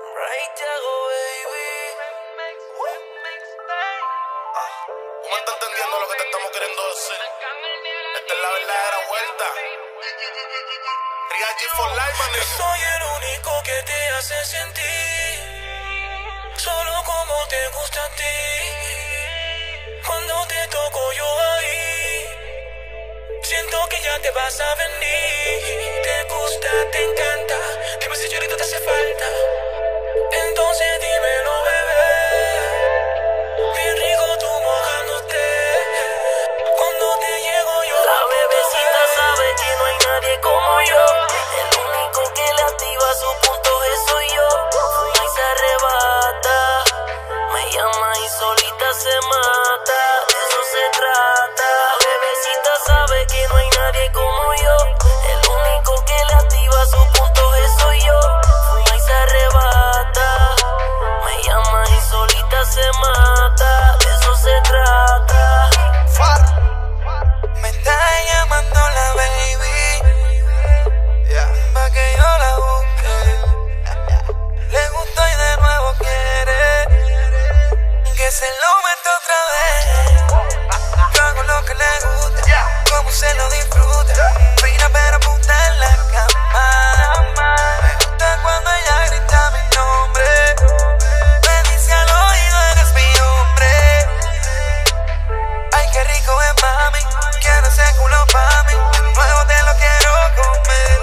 Right, Tiago, baby. ¿Tú me estás entendiendo lo que te estamos queriendo decir? Esta es la verdadera vuelta. Real G for life, man. Yo soy el único que te hace sentir solo como te gusta a ti. Cuando te toco yo ahí, siento que ya te vas a venir. Te gusta, te encanta, dime si chorito te hace falta. Entonces dímelo, bebé. Bien rico tú mojándote. Cuando te llego yo, la bebecita sabe que no hay nadie como yo. El único que le activa su punto G soy yo. Fuma y se arrebata, me llama y solita se mata. De eso se trata. La bebecita sabe que no hay nadie como yo. El único que le activa su punto G soy yo. Fuma y se arrebata, me llama y solita se mata. De eso se trata. Me está llamando la baby, pa' que yo la busque. Le gusta y de nuevo quiere que se lo meta otra vez. Yo hago lo que le gusta, como se lo disfruta. Fina pero puta en la cama. Me gusta cuando ella grita mi nombre. Me dice al oído eres mi hombre. Ay, qué rico es, mami. Quiero ese culo pa' mí. Nuevo te lo quiero comer.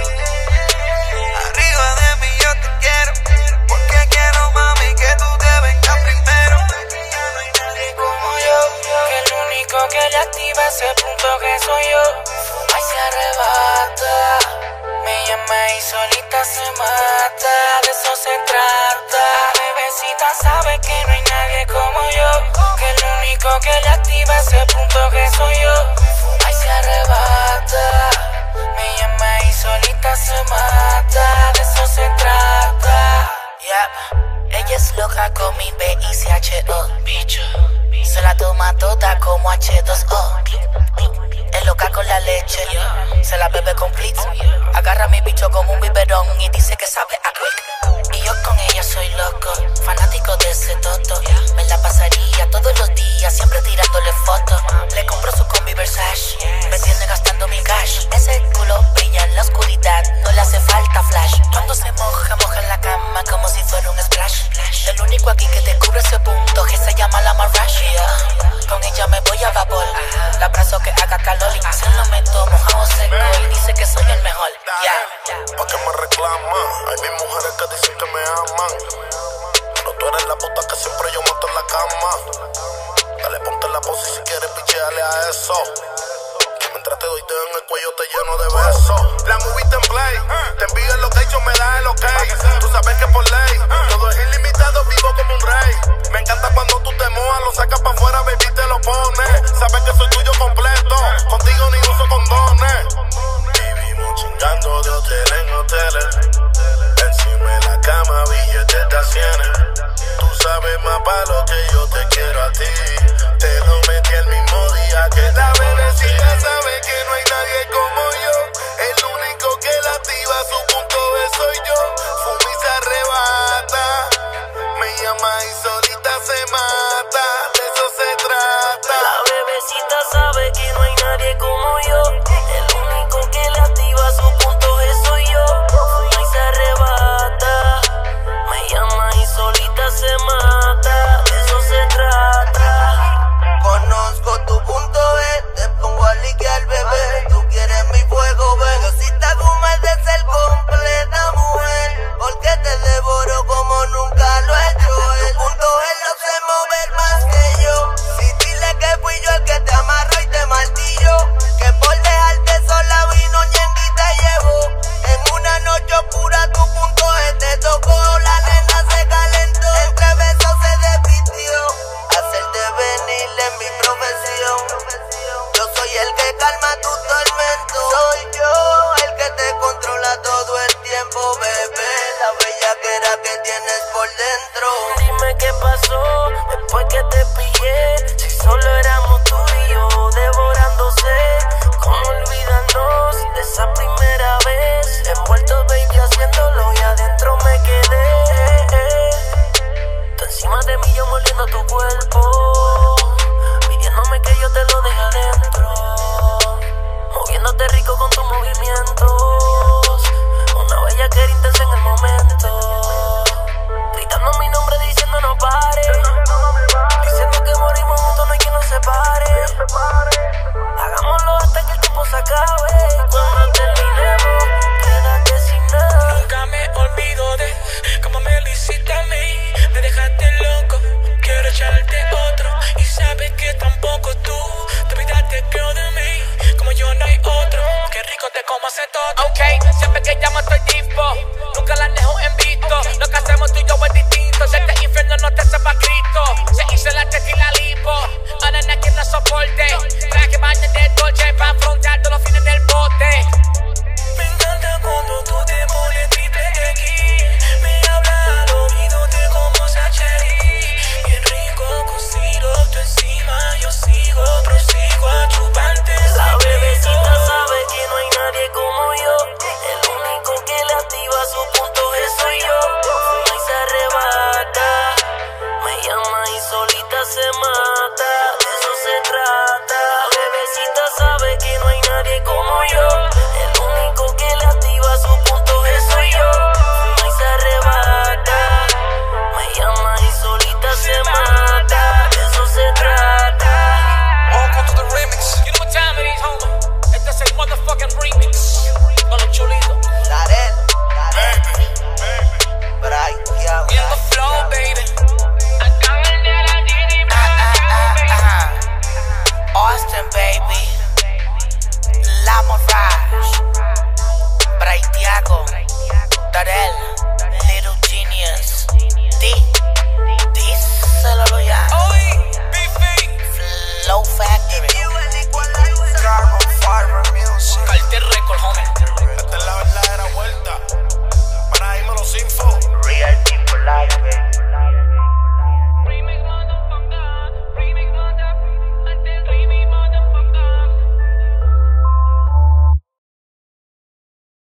Arriba de mí yo te quiero, porque quiero, mami, que tú te vengas primero. No hay nadie como yo. Que el único que le activa ese punto que soy yo. Fuma y se arrebata, me llama y solita se mata. De eso se trata. Bebecita sabe que no hay nadie como yo. Que el único que le activa ese punto que soy yo. Fuma y se arrebata, me llama y solita se mata. De eso se trata. Yep. Ella es loca con mi B-I-C-H-O. Bicho. Se la toma toda como H2O. Es loca con la leche, se la bebe complete. Agarra a mi bicho como un biberón y dice que sabe a quick. Y yo con ella soy loco, fanático de ese toto. Me la pasaría todos los días, siempre tirándole fotos. Le compro su combi Versace, me tiene gastando mi cash. Ese culo brilla en la oscuridad, no le hace falta flash. Cuando se moja, moja en la cama como si fuera un splash. El único aquí que te cubre ese punto que se llama la Marashi. Con ella me voy a vapor, la abrazo que haga calor y se lo meto mojado seco y dice que soy el mejor. ¿Pa' qué me reclama? Hay mis mujeres que dicen que me aman, pero tú eres la puta que siempre yo mato en la cama. Dale, ponte en la pose si quieres picheale a eso. Que mientras te doy dedo en el cuello te lleno de besos. La movie te en play, te envío el location, me da el ok. Tú sabes que por ley, todo es ilimitado, vivo como un rey. Me encanta cuando tú te mojas, lo sacas pa' afuera, baby, te lo pones. Sabes que soy tuyo completo, contigo ni uso condones. Vivimos chingando de hotel en hoteles, encima de la cama, billetes de a cienes. Tú sabes más pa' lo que yo te quiero a ti. Te lo metí el mismo día que la bebecita sabe que no hay nadie como yo. El único que la activa su punto Tifo.